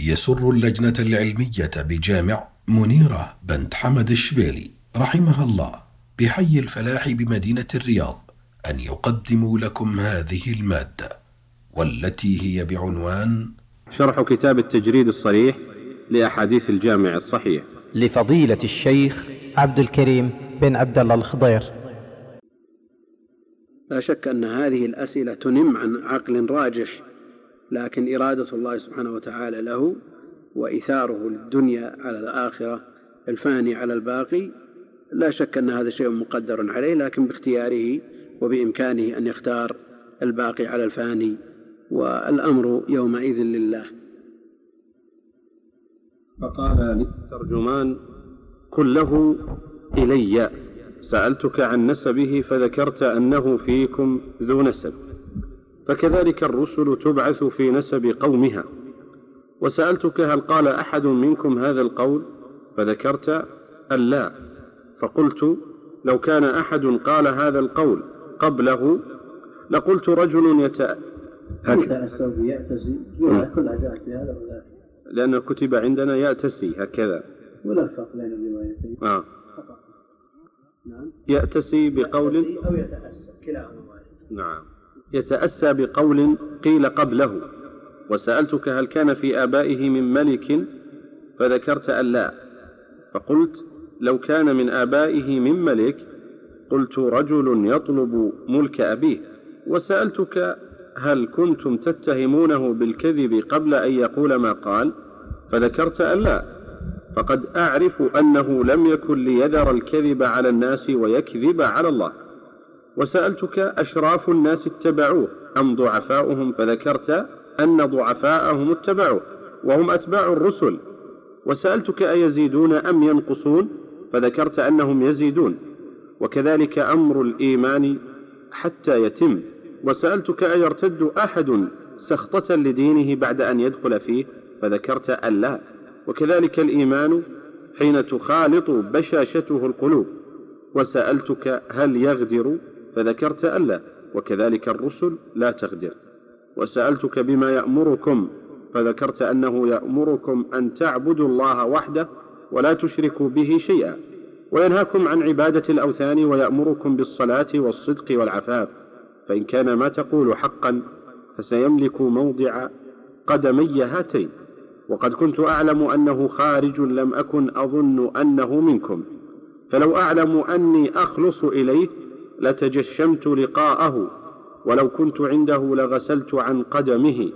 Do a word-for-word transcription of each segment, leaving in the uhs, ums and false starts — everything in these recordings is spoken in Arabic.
يسر اللجنة العلمية بجامع منيرة بنت حمد الشبيلي رحمها الله بحي الفلاح بمدينة الرياض أن يقدموا لكم هذه المادة، والتي هي بعنوان شرح كتاب التجريد الصريح لأحاديث الجامع الصحيح لفضيلة الشيخ عبد الكريم بن عبد الله الخضير. لا شك أن هذه الأسئلة تنم عن عقل راجح، لكن إرادة الله سبحانه وتعالى له وإيثاره للدنيا على الآخرة، الفاني على الباقي، لا شك أن هذا شيء مقدر عليه، لكن باختياره وبإمكانه أن يختار الباقي على الفاني، والأمر يومئذ لله. فقال للترجمان: قل له إلي سألتك عن نسبه فذكرت أنه فيكم ذو نسب، فكذلك الرسل تبعث في نسب قومها، وسألتك هل قال أحد منكم هذا القول فذكرت ألا، فقلت لو كان أحد قال هذا القول قبله لقلت رجل يتأسى يأتسي كلها جاءت بهذا ولا لأن كتب عندنا يأتسي هكذا، ولا فرق بين الروايتين. آه. نعم. يأتسي بقول أو يتأسى كلاهما واحد. نعم. يتأسى بقول قيل قبله، وسألتك هل كان في آبائه من ملك فذكرت ألا، فقلت لو كان من آبائه من ملك قلت رجل يطلب ملك أبيه، وسألتك هل كنتم تتهمونه بالكذب قبل أن يقول ما قال فذكرت ألا، فقد أعرف أنه لم يكن ليذر الكذب على الناس ويكذب على الله. وسألتك أشراف الناس اتبعوه أم ضعفاؤهم فذكرت أن ضعفاءهم اتبعوه وهم أتباع الرسل. وسألتك أيزيدون أم ينقصون فذكرت أنهم يزيدون، وكذلك أمر الإيمان حتى يتم. وسألتك أيرتد أحد سخطة لدينه بعد أن يدخل فيه فذكرت ألا، وكذلك الإيمان حين تخالط بشاشته القلوب. وسألتك هل يغدر فذكرت ألا، وكذلك الرسل لا تغدر. وسألتك بما يأمركم فذكرت أنه يأمركم أن تعبدوا الله وحده ولا تشركوا به شيئا، وينهاكم عن عبادة الأوثان، ويأمركم بالصلاة والصدق والعفاف، فإن كان ما تقول حقا فسيملك موضع قدمي هاتين. وقد كنت أعلم أنه خارج لم أكن أظن أنه منكم، فلو أعلم أني أخلص إليه لتجشمت لقاءه، ولو كنت عنده لغسلت عن قدمه.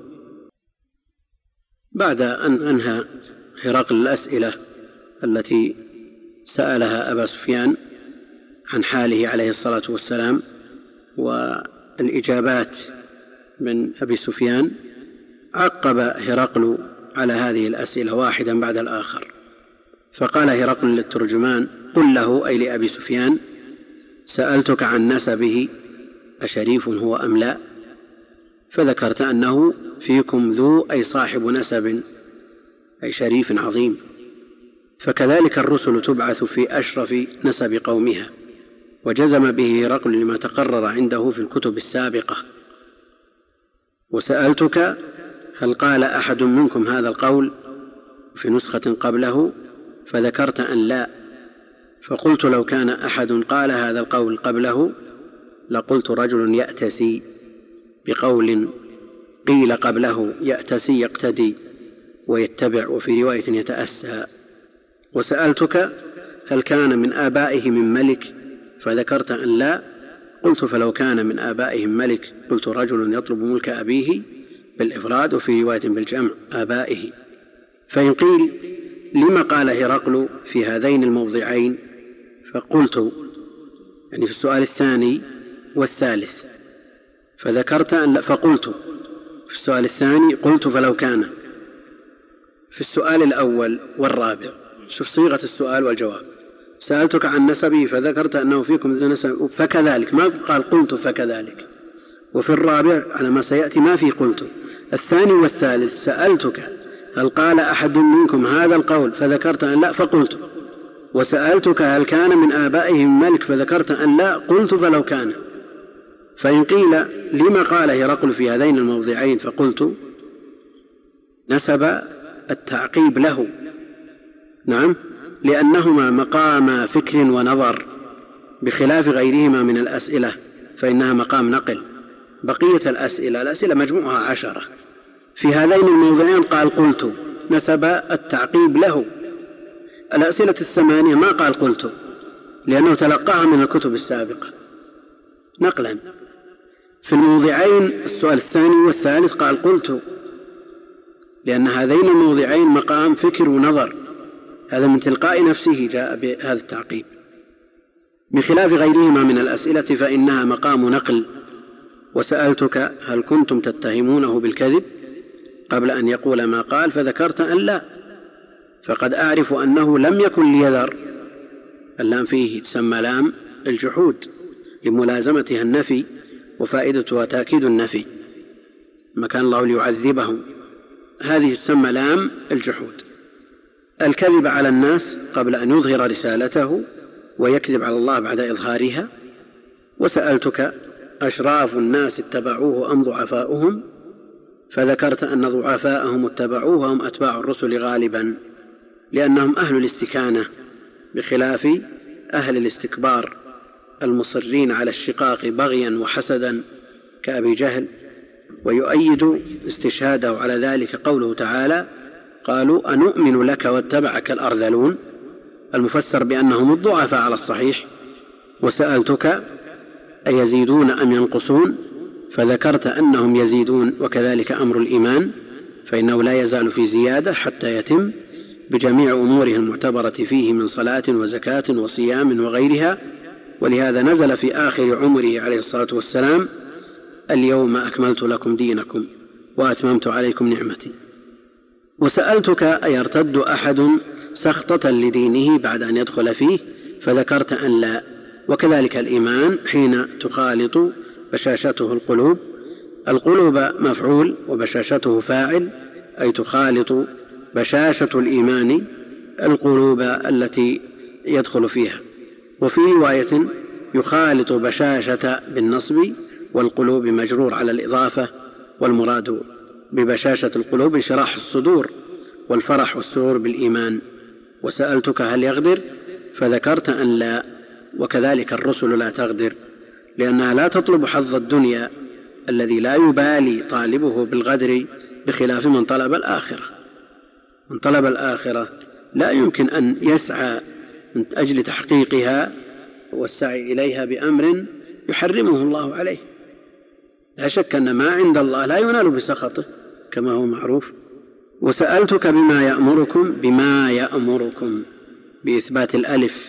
بعد أن أنهى هرقل الأسئلة التي سألها أبا سفيان عن حاله عليه الصلاة والسلام والإجابات من أبي سفيان، عقب هرقل على هذه الأسئلة واحدا بعد الآخر، فقال هرقل للترجمان: قل له أي لأبي سفيان سألتك عن نسبه أشريف هو أم لا، فذكرت أنه فيكم ذو أي صاحب نسب أي شريف عظيم، فكذلك الرسل تبعث في أشرف نسب قومها. وجزم به هرقل لما تقرر عنده في الكتب السابقة. وسألتك هل قال أحد منكم هذا القول في نسخة قبله فذكرت أن لا، فقلت لو كان أحد قال هذا القول قبله لقلت رجل يأتسي بقول قيل قبله، يأتسي يقتدي ويتبع، وفي رواية يتأسى. وسألتك هل كان من آبائه من ملك فذكرت أن لا، قلت فلو كان من آبائهم ملك قلت رجل يطلب ملك أبيه بالإفراد، وفي رواية بالجمع آبائه. فإن قيل لما قال هرقل في هذين الموضعين، فقلت يعني في السؤال الثاني والثالث فذكرت أن لا، فقلت في السؤال الثاني قلت فلو كان في السؤال الأول والرابع. شوف صيغة السؤال والجواب: سألتك عن نسبه فذكرت أنه فيكم ذو نسب، فكذلك، ما قال قلت فكذلك. وفي الرابع على ما سيأتي ما في قلت. الثاني والثالث سألتك هل قال أحد منكم هذا القول فذكرت أن لا، فقلت. وسألتك هل كان من آبائهم ملك فذكرت أن لا، قلت فلو كان. فإن قيل لما قال هرقل في هذين الموضعين، فقلت نسب التعقيب له. نعم، لأنهما مقام فكر ونظر بخلاف غيرهما من الأسئلة فإنها مقام نقل. بقية الأسئلة الأسئلة مجموعها عشرة، في هذين الموضعين قال قلت، نسب التعقيب له. الأسئلة الثمانية ما قال قلت لأنه تلقاها من الكتب السابقة نقلا. في الموضعين السؤال الثاني والثالث قال قلت، لأن هذين الموضعين مقام فكر ونظر، هذا من تلقاء نفسه جاء بهذا التعقيب، بخلاف غيرهما من الأسئلة فإنها مقام نقل. وسألتك هل كنتم تتهمونه بالكذب قبل أن يقول ما قال، فذكرت أن لا، فقد أعرف أنه لم يكن ليذر. اللام فيه تسمى لام الجحود لملازمتها النفي، وفائدتها تأكيد النفي، ما كان الله ليعذبه، هذه تسمى لام الجحود. الكذب على الناس قبل أن يظهر رسالته، ويكذب على الله بعد إظهارها. وسألتك أشراف الناس اتبعوه أم ضعفاؤهم، فذكرت أن ضعفاءهم اتبعوه وهم أتباع الرسل غالبا، لأنهم أهل الاستكانة بخلاف أهل الاستكبار المصرين على الشقاق بغيا وحسدا كأبي جهل. ويؤيد استشهاده على ذلك قوله تعالى قالوا أنؤمن لك واتبعك الأرذلون، المفسر بأنهم الضعفاء على الصحيح. وسألتك أيزيدون أم ينقصون، فذكرت أنهم يزيدون، وكذلك أمر الإيمان فإنه لا يزال في زيادة حتى يتم بجميع أموره المعتبرة فيه من صلاة وزكاة وصيام وغيرها. ولهذا نزل في آخر عمره عليه الصلاة والسلام اليوم أكملت لكم دينكم وأتممت عليكم نعمتي. وسألتك أيرتد أحد سخطة لدينه بعد أن يدخل فيه، فذكرت أن لا، وكذلك الإيمان حين تخالط بشاشته القلوب. القلوب مفعول وبشاشته فاعل، أي تخالط بشاشة الإيمان القلوب التي يدخل فيها. وفي رواية يخالط بشاشة بالنصب، والقلوب مجرور على الإضافة، والمراد ببشاشة القلوب انشراح الصدور والفرح والسرور بالإيمان. وسألتك هل يغدر، فذكرت أن لا، وكذلك الرسل لا تغدر، لأنها لا تطلب حظ الدنيا الذي لا يبالي طالبه بالغدر، بخلاف من طلب الآخرة. من طلب الآخرة لا يمكن أن يسعى من أجل تحقيقها والسعي إليها بأمر يحرمه الله عليه. لا شك أن ما عند الله لا ينال بسخطه كما هو معروف. وسألتك بما يأمركم، بما يأمركم بإثبات الألف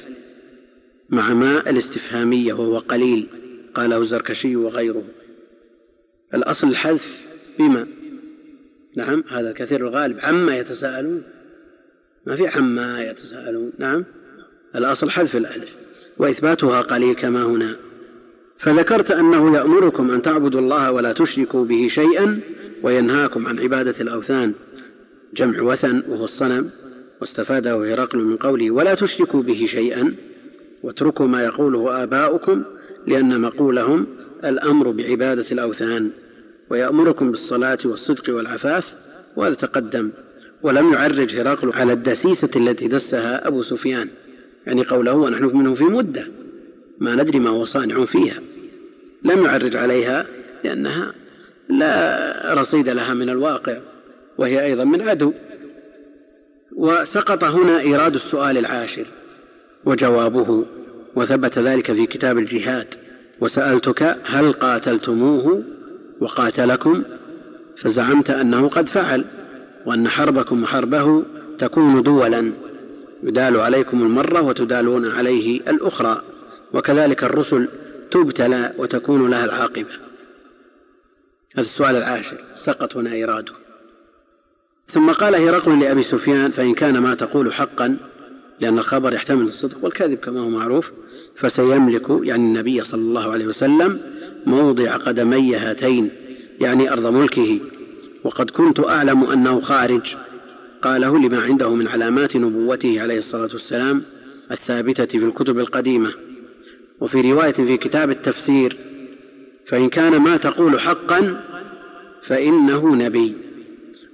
مع ما الاستفهامية، وهو قليل قاله الزركشي وغيره. الأصل الحذف بما، نعم هذا كثير الغالب. عما يتساءلون، ما في عما يتساءلون، نعم الأصل حذف الألف، وإثباتها قليل كما هنا. فذكرت أنه يأمركم أن تعبدوا الله ولا تشركوا به شيئا، وينهاكم عن عبادة الأوثان، جمع وثن وهو الصنم، واستفاده هرقل من قوله ولا تشركوا به شيئا واتركوا ما يقوله آباؤكم، لأن مقولهم الأمر بعبادة الأوثان. ويأمركم بالصلاة والصدق والعفاف، وهذا تقدم. ولم يعرج هرقل على الدسيسة التي دسها أبو سفيان، يعني قوله ونحن منه في مدة ما ندري ما هو صانع فيها، لم يعرج عليها لأنها لا رصيد لها من الواقع، وهي أيضا من عدو. وسقط هنا إيراد السؤال العاشر وجوابه، وثبت ذلك في كتاب الجهاد. وسألتك هل قاتلتموه وقاتلكم، فزعمت أنه قد فعل، وأن حربكم وحربه تكون دولا، يدال عليكم المرة وتدالون عليه الأخرى، وكذلك الرسل تبتلى وتكون لها العاقبة. هذا السؤال العاشر سقط هنا إراده. ثم قال هرقل لأبي سفيان فإن كان ما تقول حقا، لأن الخبر يحتمل الصدق والكذب كما هو معروف، فسيملك يعني النبي صلى الله عليه وسلم موضع قدمي هاتين، يعني أرض ملكه، وقد كنت أعلم أنه خارج. قاله لما عنده من علامات نبوته عليه الصلاة والسلام الثابتة في الكتب القديمة. وفي رواية في كتاب التفسير فإن كان ما تقول حقا فإنه نبي.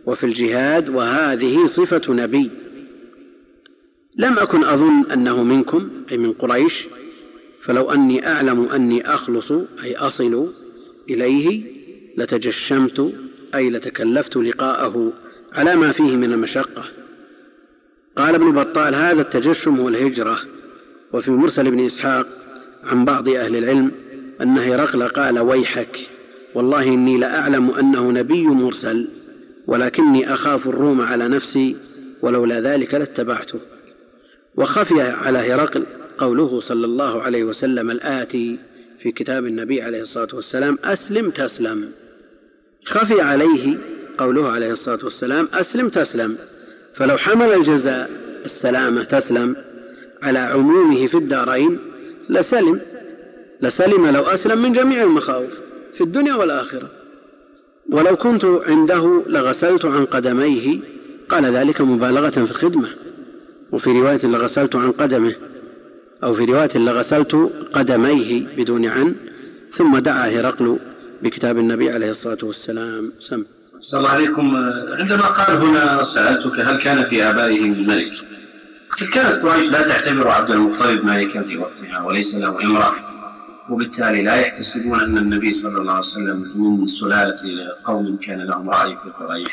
وفي الجهاد، وهذه صفة نبي. لم أكن أظن أنه منكم أي من قريش، فلو أني أعلم أني أخلص أي أصل إليه لتجشمت أي لتكلفت لقاءه على ما فيه من المشقة. قال ابن بطال: هذا التجشم هو الهجرة. وفي مرسل ابن إسحاق عن بعض أهل العلم أن هرقل قال: ويحك والله إني لأعلم أنه نبي مرسل، ولكني أخاف الروم على نفسي، ولولا ذلك لاتبعته. وخفي على هرقل قوله صلى الله عليه وسلم الآتي في كتاب النبي عليه الصلاة والسلام: أسلم تسلم. خفي عليه قوله عليه الصلاة والسلام: أسلم تسلم، فلو حمل الجزاء السلامة تسلم على عمومه في الدارين لسلم لسلم لو أسلم من جميع المخاوف في الدنيا والآخرة. ولو كنت عنده لغسلت عن قدميه، قال ذلك مبالغة في الخدمة. وفي رواية لغسلت عن قدمه، أو في رواية لغسلت قدميه بدون عن. ثم دعا هرقل بكتاب النبي عليه الصلاة والسلام. سم. السلام عليكم. عندما قال هنا سألتك هل كان في آبائه من ملك، كانت قريش لا تعتبر عبد المطلب ملكا في وقتها وليس له امرأة، وبالتالي لا يحتسبون أن النبي صلى الله عليه وسلم من سلالة قوم كان لهم رأي في قريش.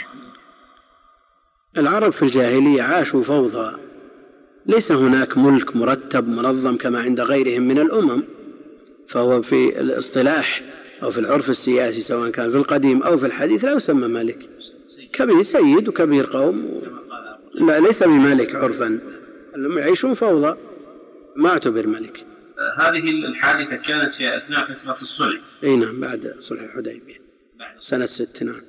العرب في الجاهلية عاشوا فوضى، ليس هناك ملك مرتب منظم كما عند غيرهم من الأمم، فهو في الاصطلاح أو في العرف السياسي سواء كان في القديم أو في الحديث لا يسمى ملك، كبير سيد وكبير قوم، لا ليس بملك عرفا، يعيشون فوضى، ما اعتبر ملك. هذه الحادثة كانت في أثناء فترة الصلح. اي نعم، بعد صلح الحديبية سنة ست. نعم.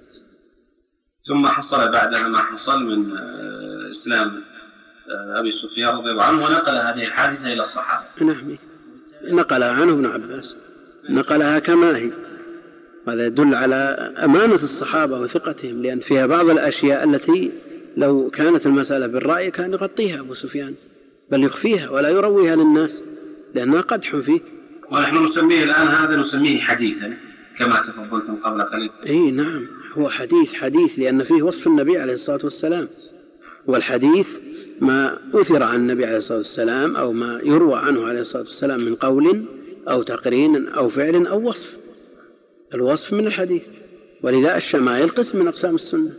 ثم حصل بعدها ما حصل من إسلام أبي سفيان رضي الله عنه، ونقل هذه الحادثة إلى الصحابة. نعم، نقلها عنه ابن عباس، نقلها كما هي. هذا يدل على أمانة الصحابة وثقتهم، لأن فيها بعض الأشياء التي لو كانت المسألة بالرأي كان يغطيها أبو سفيان، بل يخفيها ولا يرويها للناس لأنها قدح فيه. ونحن نسميه الآن هذا نسميه حديثا كما تفضلتم قبل قليل. اي نعم، هو حديث حديث لأن فيه وصف النبي عليه الصلاة والسلام، والحديث ما أثر عن النبي عليه الصلاة والسلام أو ما يروى عنه عليه الصلاة والسلام من قول أو تقرين أو فعل أو وصف. الوصف من الحديث، ولذا الشمائل قسم من أقسام السنة.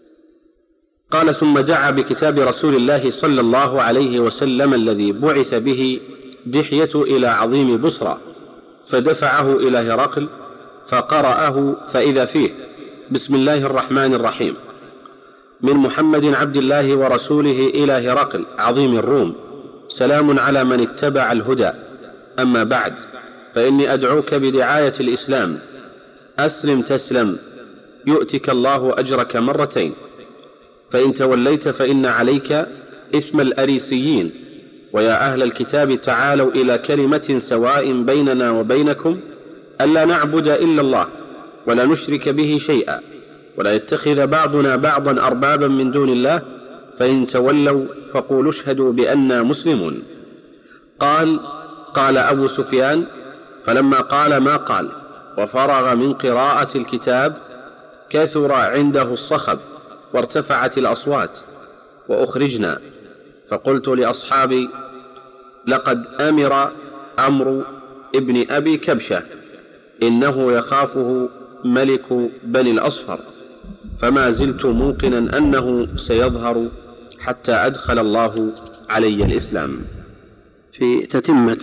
قال: ثم دعا بكتاب رسول الله صلى الله عليه وسلم الذي بعث به دحية إلى عظيم بصرى، فدفعه إلى هرقل فقرأه فإذا فيه: بسم الله الرحمن الرحيم، من محمد عبد الله ورسوله إلى هرقل عظيم الروم، سلام على من اتبع الهدى، أما بعد، فإني أدعوك بدعاية الإسلام، أسلم تسلم، يؤتك الله أجرك مرتين، فإن توليت فإن عليك إثم الأريسيين، ويا أهل الكتاب تعالوا إلى كلمة سواء بيننا وبينكم ألا نعبد إلا الله ولا نشرك به شيئا، ولا يتخذ بعضنا بعضا أربابا من دون الله، فإن تولوا فقولوا اشهدوا بأننا مسلمون. قال: قال أبو سفيان: فلما قال ما قال وفرغ من قراءة الكتاب كثر عنده الصخب وارتفعت الأصوات وأخرجنا، فقلت لأصحابي: لقد أمر عمرو ابن أبي كبشة، إنه يخافه ملك بني الأصفر، فما زلت موقنا أنه سيظهر حتى أدخل الله علي الإسلام. في تتمة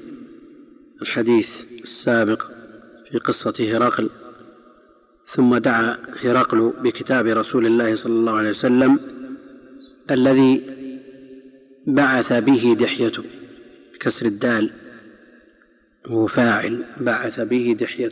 الحديث السابق في قصة هرقل: ثم دعا هرقل بكتاب رسول الله صلى الله عليه وسلم الذي بعث به دحية، بكسر الدال، هو فاعل، بعث به دحية،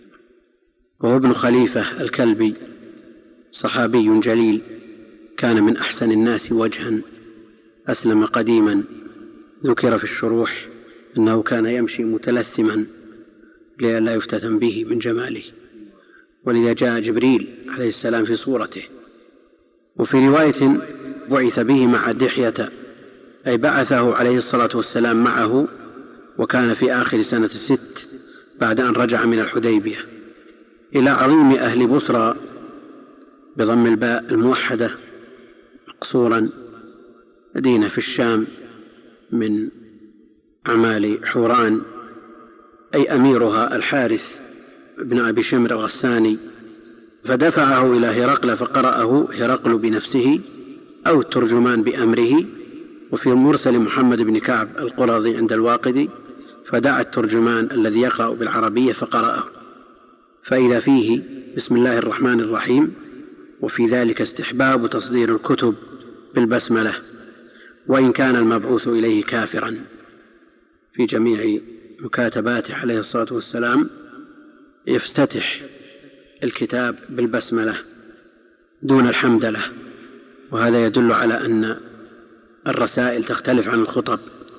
وهو ابن خليفة الكلبي، صحابي جليل، كان من أحسن الناس وجها، أسلم قديما، ذكر في الشروح أنه كان يمشي متلثما لئلا يفتتن به من جماله، ولذا جاء جبريل عليه السلام في صورته. وفي رواية: بعث به مع دحية، أي بعثه عليه الصلاة والسلام معه، وكان في آخر سنة الست بعد أن رجع من الحديبية، إلى عظيم أهل بصرى، بضم الباء الموحدة مقصورا مدينة في الشام من أعمال حوران، أي أميرها الحارث بن أبي شمر الغساني، فدفعه إلى هرقل فقرأه هرقل بنفسه أو الترجمان بأمره. وفي المرسل محمد بن كعب القرظي عند الواقدي فدعا الترجمان الذي يقرأ بالعربية فقرأه، فإذا فيه بسم الله الرحمن الرحيم، وفي ذلك استحباب تصدير الكتب بالبسملة وإن كان المبعوث إليه كافرا. في جميع مكاتباته عليه الصلاة والسلام يفتتح الكتاب بالبسملة دون الحمدلة، وهذا يدل على أن الرسائل تختلف عن الخطب.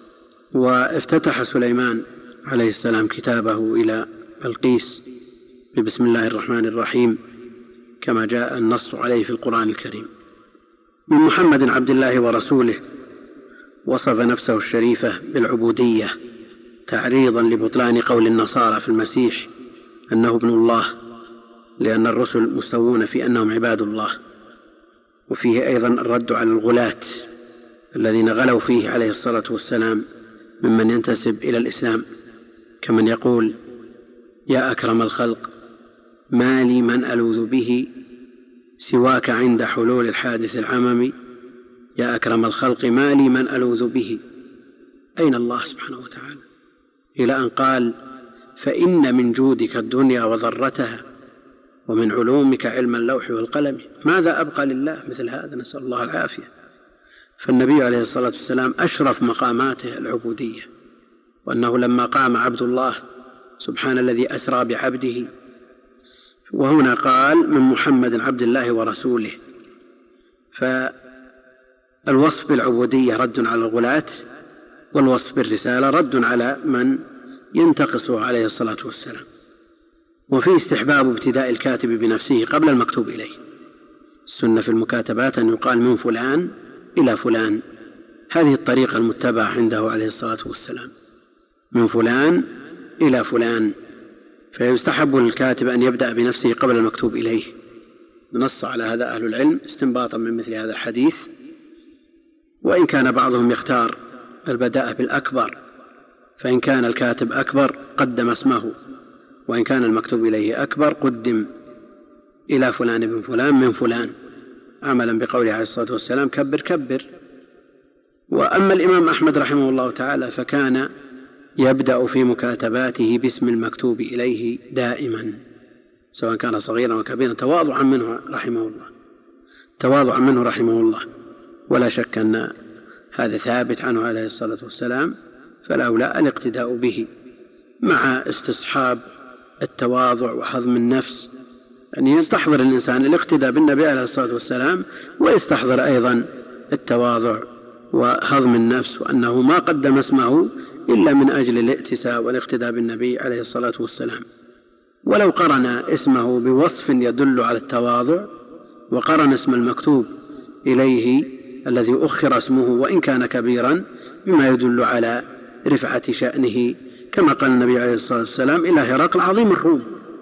وافتتح سليمان عليه السلام كتابه إلى بلقيس ببسم الله الرحمن الرحيم كما جاء النص عليه في القرآن الكريم. من محمد عبد الله ورسوله وصف نفسه الشريفة بالعبودية تعريضا لبطلان قول النصارى في المسيح أنه ابن الله، لأن الرسل مستوون في أنهم عباد الله. وفيه أيضا الرد على الغلاة الذين غلوا فيه عليه الصلاة والسلام ممن ينتسب إلى الإسلام، كمن يقول يا أكرم الخلق ما لي من ألوذ به سواك عند حلول الحادث العمم، يا أكرم الخلق ما لي من ألوذ به، أين الله سبحانه وتعالى؟ إلى أن قال فإن من جودك الدنيا وضرتها ومن علومك علم اللوح والقلم. ماذا أبقى لله مثل هذا؟ نسأل الله العافية. فالنبي عليه الصلاة والسلام أشرف مقاماته العبودية، وأنه لما قام عبد الله سبحان الذي أسرى بعبده، وهنا قال من محمد عبد الله ورسوله، فالوصف بالعبودية رد على الغلاة، والوصف بالرسالة رد على من ينتقصه عليه الصلاة والسلام. وفي استحباب ابتداء الكاتب بنفسه قبل المكتوب إليه. السنة في المكاتبات أن يقال من فلان إلى فلان، هذه الطريقة المتبعة عنده عليه الصلاة والسلام، من فلان إلى فلان. فيستحب للكاتب أن يبدأ بنفسه قبل المكتوب إليه. نص على هذا أهل العلم استنباطا من مثل هذا الحديث، وإن كان بعضهم يختار البداء بالأكبر، فإن كان الكاتب أكبر قدم اسمه، وإن كان المكتوب إليه أكبر قدم إلى فلان بن فلان من فلان، عملا بقوله عليه الصلاة والسلام كبر كبر. وأما الإمام أحمد رحمه الله تعالى فكان يبدأ في مكاتباته باسم المكتوب إليه دائما، سواء كان صغيرا وكبيرا، تواضعا منه رحمه الله تواضعا منه رحمه الله ولا شك أن هذا ثابت عنه عليه الصلاة والسلام، فالأولى الاقتداء به مع استصحاب التواضع وحظم النفس، أن يستحضر الإنسان الاقتداء بالنبي عليه الصلاة والسلام، ويستحضر أيضا التواضع وهضم النفس، وأنه ما قدم اسمه إلا من أجل الائتساء والاقتداء بالنبي عليه الصلاة والسلام. ولو قرن اسمه بوصف يدل على التواضع، وقرن اسم المكتوب إليه الذي أخر اسمه وإن كان كبيرا بما يدل على رفعة شأنه، كما قال النبي عليه الصلاة والسلام إلى هرقل عظيم الروم،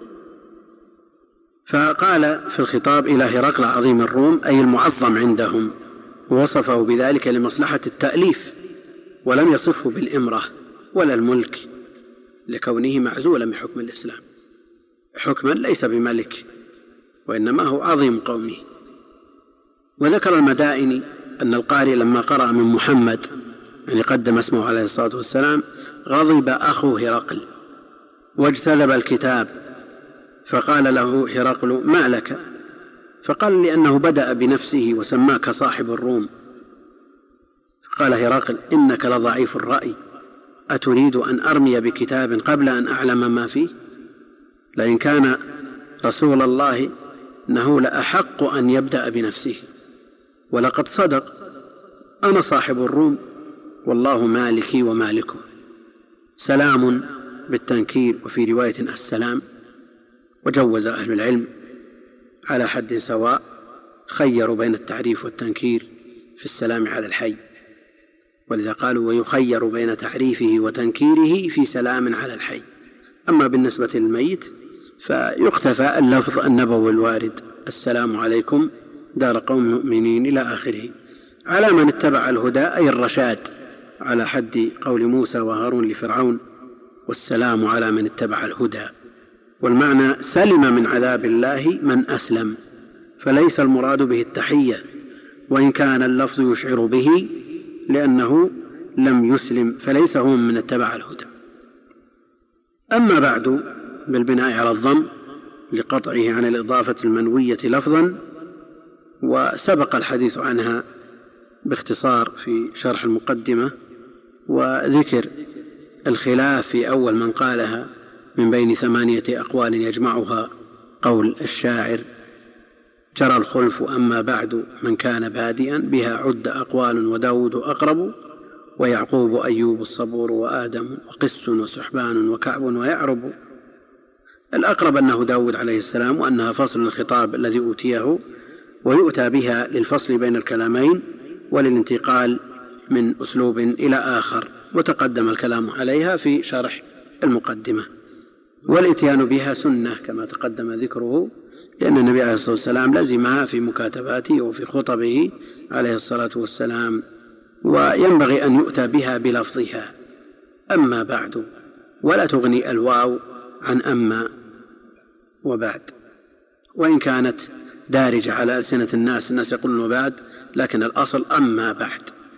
فقال في الخطاب إلى هرقل عظيم الروم أي المعظم عندهم، ووصفه بذلك لمصلحة التأليف، ولم يصفه بالإمرة ولا الملك لكونه معزولا من حكم الإسلام، حكما ليس بملك وإنما هو عظيم قومه. وذكر المدائني أن القارئ لما قرأ من محمد يعني قدم اسمه عليه الصلاة والسلام غضب أخو هرقل واجتذب الكتاب، فقال له هرقل ما لك؟ فقال لأنه بدأ بنفسه وسماك صاحب الروم. فقال هرقل إنك لضعيف الرأي، أتريد أن أرمي بكتاب قبل أن أعلم ما فيه؟ لئن كان رسول الله إنه لأحق أن يبدأ بنفسه، ولقد صدق، أنا صاحب الروم والله مالكي ومالكه. سلام بالتنكير، وفي رواية السلام. وجوز أهل العلم على حد سواء، خيروا بين التعريف والتنكير في السلام على الحي، ولذا قالوا ويخير بين تعريفه وتنكيره في سلام على الحي. أما بالنسبة للميت فيقتفى اللفظ النبوي الوارد: السلام عليكم دار قوم مؤمنين إلى آخره، على من اتبع الهدى أي الرشاد، على حد قول موسى وهارون لفرعون: والسلام على من اتبع الهدى. والمعنى: سلم من عذاب الله من أسلم، فليس المراد به التحية، وإن كان اللفظ يشعر به، لأنه لم يسلم فليس هو من اتبع الهدى. أما بعد، بالبناء على الضم لقطعه عن الإضافة المنوية لفظا، وسبق الحديث عنها باختصار في شرح المقدمة، وذكر الخلاف في أول من قالها من بين ثمانية أقوال يجمعها قول الشاعر: جرى الخلف أما بعد من كان بادئا بها عد أقوال وداود أقرب ويعقوب أيوب الصبور وآدم وقس وسحبان وكعب ويعرب. الأقرب أنه داود عليه السلام، وأنها فصل الخطاب الذي أوتيه، ويؤتى بها للفصل بين الكلامين وللانتقال من أسلوب إلى آخر، وتقدم الكلام عليها في شرح المقدمة. والإتيان بها سنة كما تقدم ذكره، لأن النبي عليه الصلاة والسلام لزمها في مكاتباته وفي خطبه عليه الصلاة والسلام، وينبغي أن يؤتى بها بلفظها: أما بعد، ولا تغني الواو عن أما وبعد، وإن كانت دارجة على ألسنة الناس، الناس يقولون وبعد، لكن الأصل أما بعد.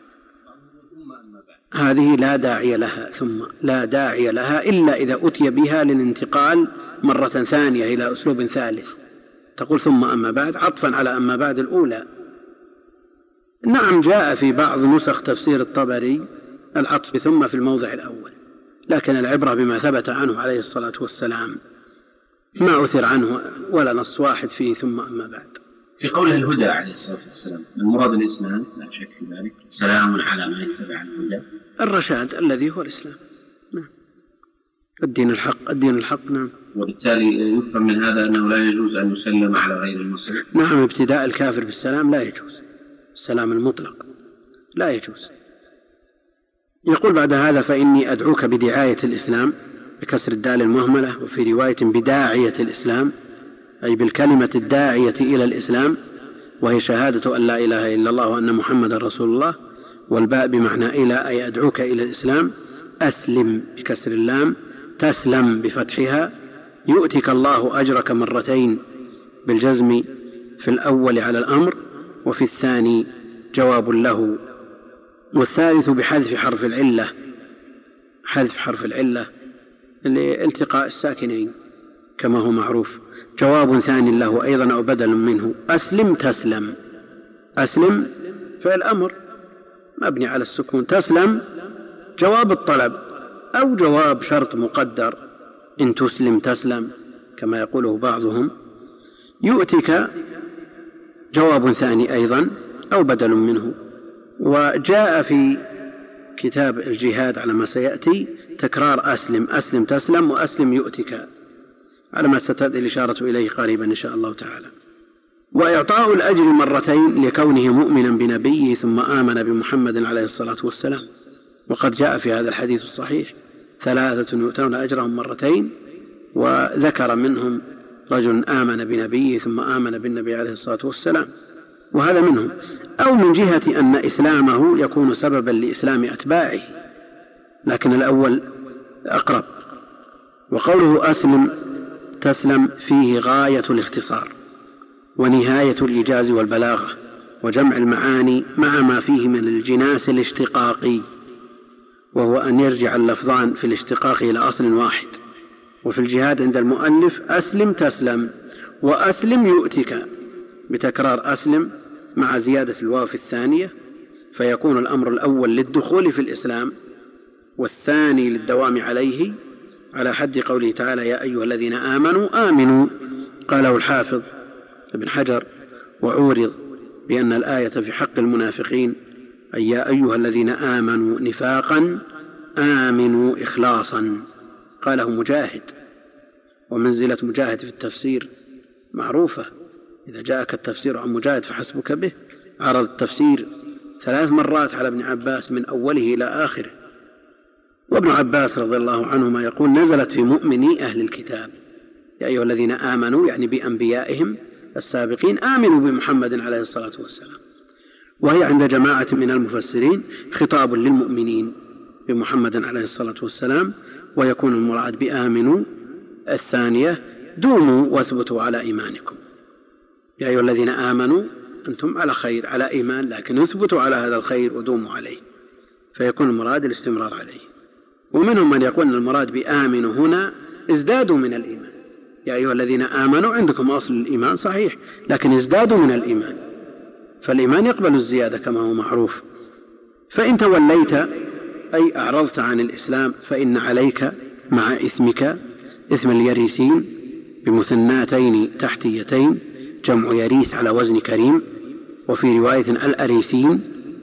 هذه لا داعي لها، ثم لا داعي لها إلا إذا أتي بها للانتقال مرة ثانية إلى أسلوب ثالث، تقول ثم أما بعد عطفا على أما بعد الأولى. نعم، جاء في بعض نسخ تفسير الطبري العطف ثم في الموضع الأول، لكن العبرة بما ثبت عنه عليه الصلاة والسلام، ما أثر عنه ولا نص واحد فيه ثم أما بعد. في قوله الهدى عليه الصلاة والسلام، المراد الإسلام لا شك في ذلك، سلام على من اتبع الهدى، الرشاد الذي هو الإسلام، نعم، الدين الحق، الدين الحق، نعم. وبالتالي يفهم من هذا أنه لا يجوز أن يسلم على غير المسلم. نعم، ابتداء الكافر بالسلام لا يجوز، السلام المطلق لا يجوز. يقول بعد هذا: فإني أدعوك بدعاية الإسلام بكسر الدال المهملة، وفي رواية بداعية الإسلام، أي بالكلمة الداعية إلى الإسلام، وهي شهادة أن لا إله إلا الله وأن محمد رسول الله، والباء بمعنى إلى، أي أدعوك إلى الإسلام. أسلم بكسر اللام، تسلم بفتحها، يؤتك الله أجرك مرتين بالجزم في الأول على الأمر، وفي الثاني جواب له. والثالث بحذف حرف العلة، حذف حرف العلة لالتقاء الساكنين كما هو معروف. جواب ثاني له أيضا أو بدل منه. أسلم تسلم، أسلم فعل أمر مبني على السكون، تسلم جواب الطلب أو جواب شرط مقدر، إن تسلم تسلم كما يقوله بعضهم. يؤتك جواب ثاني أيضا أو بدل منه. وجاء في كتاب الجهاد على ما سيأتي تكرار أسلم، أسلم تسلم، وأسلم يؤتك، على ما ستأتي الإشارة إليه قريبا إن شاء الله تعالى. وإعطاء الأجر مرتين لكونه مؤمنا بنبيه ثم آمن بمحمد عليه الصلاة والسلام، وقد جاء في هذا الحديث الصحيح: ثلاثة يؤتون أجرهم مرتين، وذكر منهم رجل آمن بنبيه ثم آمن بالنبي عليه الصلاة والسلام، وهذا منهم. أو من جهة أن إسلامه يكون سببا لإسلام أتباعه، لكن الأول أقرب. وقوله أسلم تسلم فيه غاية الاختصار ونهاية الإيجاز والبلاغة وجمع المعاني مع ما فيه من الجناس الاشتقاقي، وهو أن يرجع اللفظان في الاشتقاق إلى أصل واحد. وفي الجهاد عند المؤلف أسلم تسلم وأسلم يؤتك، بتكرار أسلم مع زيادة الواو في الثانية، فيكون الأمر الأول للدخول في الإسلام والثاني للدوام عليه، على حد قوله تعالى: يا أيها الذين آمنوا آمنوا. قاله الحافظ ابن حجر: وعورض بأن الآية في حق المنافقين أي يا أيها الذين آمنوا نفاقا آمنوا إخلاصا. قاله مجاهد، ومنزلة مجاهد في التفسير معروفة، إذا جاءك التفسير عن مجاهد فحسبك به. عرض التفسير ثلاث مرات على ابن عباس من أوله إلى آخره. وابن عباس رضي الله عنهما يقول: نزلت في مؤمني أهل الكتاب، يا أيها الذين آمنوا يعني بأنبيائهم السابقين آمنوا بمحمد عليه الصلاة والسلام، وهي عند جماعة من المفسرين خطاب للمؤمنين بمحمد عليه الصلاة والسلام، ويكون المراد بآمنوا الثانية دوموا واثبتوا على إيمانكم. يا أيها الذين آمنوا أنتم على خير على إيمان، لكن اثبتوا على هذا الخير ودوموا عليه، فيكون المراد الاستمرار عليه. ومنهم من يقول المراد بآمنوا هنا ازدادوا من الإيمان. يا أيها الذين آمنوا عندكم أصل الإيمان صحيح، لكن ازدادوا من الإيمان، فالإيمان يقبل الزيادة كما هو معروف. فإن توليت أي أعرضت عن الإسلام فإن عليك مع إثمك إثم اليريسين بمثناتين تحتيتين، جمع يريث على وزن كريم، وفي رواية الأريسين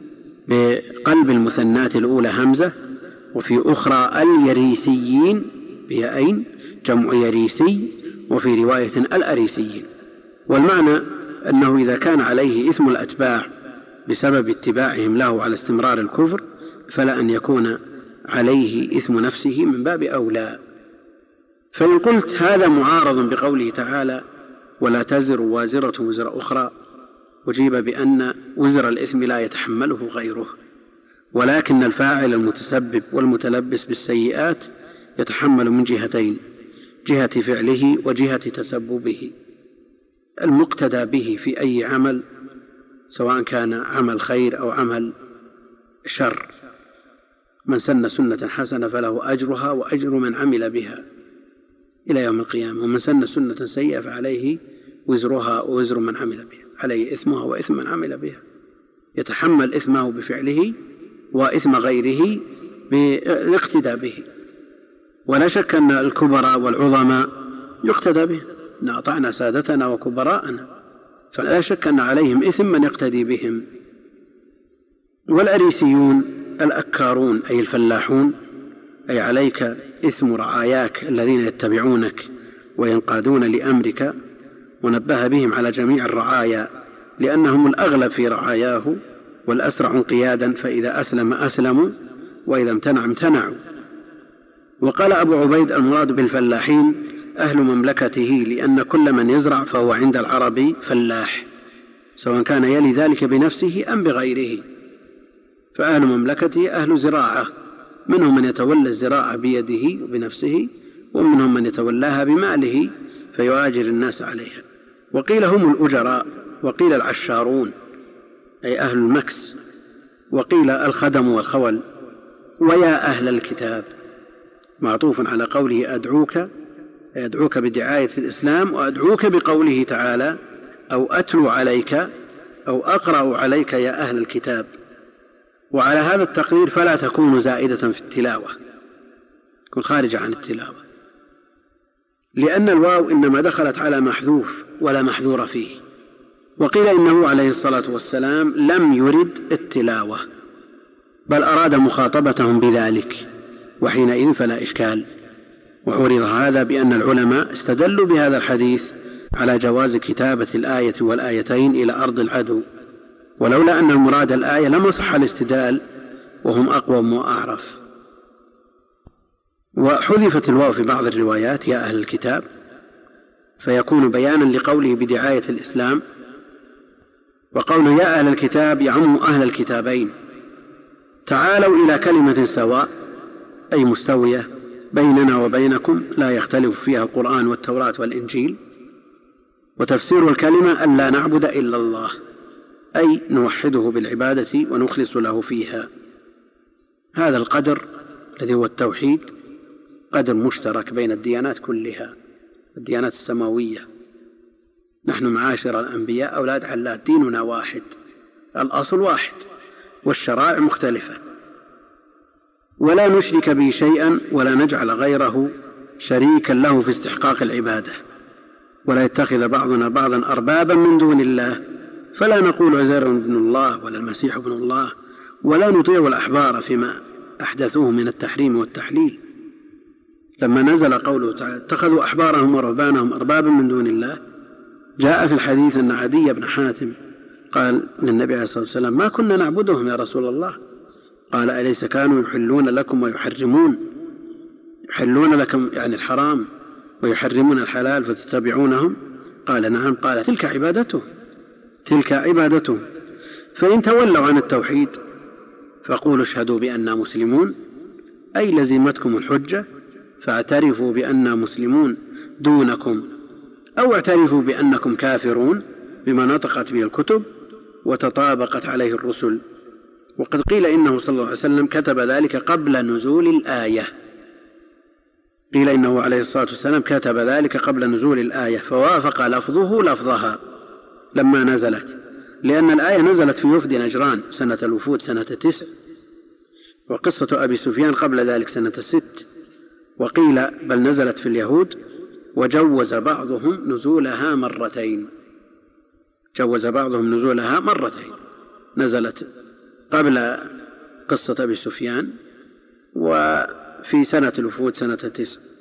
بقلب المثنات الأولى همزة، وفي أخرى اليريسيين بيائين جمع يريسي، وفي رواية الأريسيين. والمعنى أنه إذا كان عليه إثم الأتباع بسبب اتباعهم له على استمرار الكفر، فلا أن يكون عليه إثم نفسه من باب أولى. فإن قلت هذا معارض بقوله تعالى ولا تزر وازرة وزر أخرى، أجيب بأن وزر الإثم لا يتحمله غيره، ولكن الفاعل المتسبب والمتلبس بالسيئات يتحمل من جهتين، جهة فعله وجهة تسببه. المقتدى به في أي عمل سواء كان عمل خير أو عمل شر، من سن سنة حسنة فله أجرها وأجر من عمل بها إلى يوم القيامة، ومن سن سنة سيئة فعليه وزرها ووزر من عمل بها، عليه إثمها وإثم من عمل بها، يتحمل إثمه بفعله وإثم غيره بالاقتداء به. ولا شك أن الكبراء والعظماء يقتدى به، إن أطعنا سادتنا وكبراءنا، فلا شك أن عليهم إثم من يقتدي بهم. والأريسيون الأكارون أي الفلاحون، أي عليك إثم رعاياك الذين يتبعونك وينقادون لأمرك، ونبه بهم على جميع الرعايا لأنهم الأغلب في رعاياه والأسرع انقيادا، فإذا أسلم أسلموا وإذا امتنع امتنعوا. وقال أبو عبيد المراد بالفلاحين أهل مملكته، لأن كل من يزرع فهو عند العربي فلاح، سواء كان يلي ذلك بنفسه أم بغيره، فأهل مملكته أهل زراعة، منهم من يتولى الزراعة بيده وبنفسه، ومنهم من يتولاها بماله فيؤاجر الناس عليها. وقيل هم الأجراء، وقيل العشارون أي أهل المكس، وقيل الخدم والخول. ويا أهل الكتاب معطوف على قوله أدعوك، يدعوك بدعاية الإسلام، وأدعوك بقوله تعالى أو أتلو عليك أو أقرأ عليك يا أهل الكتاب. وعلى هذا التقدير فلا تكون زائدة في التلاوة، تكون خارجة عن التلاوة، لأن الواو إنما دخلت على محذوف ولا محذور فيه. وقيل إنه عليه الصلاة والسلام لم يرد التلاوة، بل أراد مخاطبتهم بذلك، وحينئذ فلا إشكال. وعرض هذا بأن العلماء استدلوا بهذا الحديث على جواز كتابة الآية والآيتين إلى أرض العدو، ولولا أن المراد الآية لما صح الاستدلال، وهم أقوم وأعرف. وحذفت الواو في بعض الروايات يا أهل الكتاب، فيكون بيانا لقوله بدعاية الإسلام. وقوله يا أهل الكتاب يعم أهل الكتابين. تعالوا إلى كلمة سواء أي مستوية بيننا وبينكم لا يختلف فيها القرآن والتوراة والإنجيل. وتفسير الكلمة أن لا نعبد إلا الله، أي نوحده بالعبادة ونخلص له فيها. هذا القدر الذي هو التوحيد قدر مشترك بين الديانات كلها، الديانات السماوية. نحن معاشر الأنبياء أولاد علات، ديننا واحد، الأصل واحد، والشرائع مختلفة، ولا نشرك به شيئا ولا نجعل غيره شريكا له في استحقاق العبادة، ولا يتخذ بعضنا بعضا أربابا من دون الله، فلا نقول عزير بن الله ولا المسيح بن الله، ولا نطيع الأحبار فيما أحدثوه من التحريم والتحليل. لما نزل قوله تعالى اتخذوا أحبارهم ورهبانهم أربابا من دون الله، جاء في الحديث أن عدي بن حاتم قال للنبي عليه الصلاة والسلام ما كنا نعبدهم يا رسول الله، قال أليس كانوا يحلون لكم ويحرمون، يحلون لكم يعني الحرام ويحرمون الحلال فتتبعونهم؟ قال نعم. قال تلك عبادتهم تلك عبادتهم فإن تولوا عن التوحيد فقولوا اشهدوا بأننا مسلمون، أي لزمتكم الحجة فاعترفوا بأننا مسلمون دونكم، أو اعترفوا بأنكم كافرون بما نطقت به الكتب وتطابقت عليه الرسل. وقد قيل إنه صلى الله عليه وسلم كتب ذلك قبل نزول الآية، قيل إنه عليه الصلاة والسلام كتب ذلك قبل نزول الآية فوافق لفظه لفظها لما نزلت، لأن الآية نزلت في وفد نجران سنة الوفود سنة تسع، وقصة أبي سفيان قبل ذلك سنة ست، وقيل بل نزلت في اليهود وجوز بعضهم نزولها مرتين جوز بعضهم نزولها مرتين نزلت قبل قصة أبي سفيان وفي سنة الوفود سنة تسع.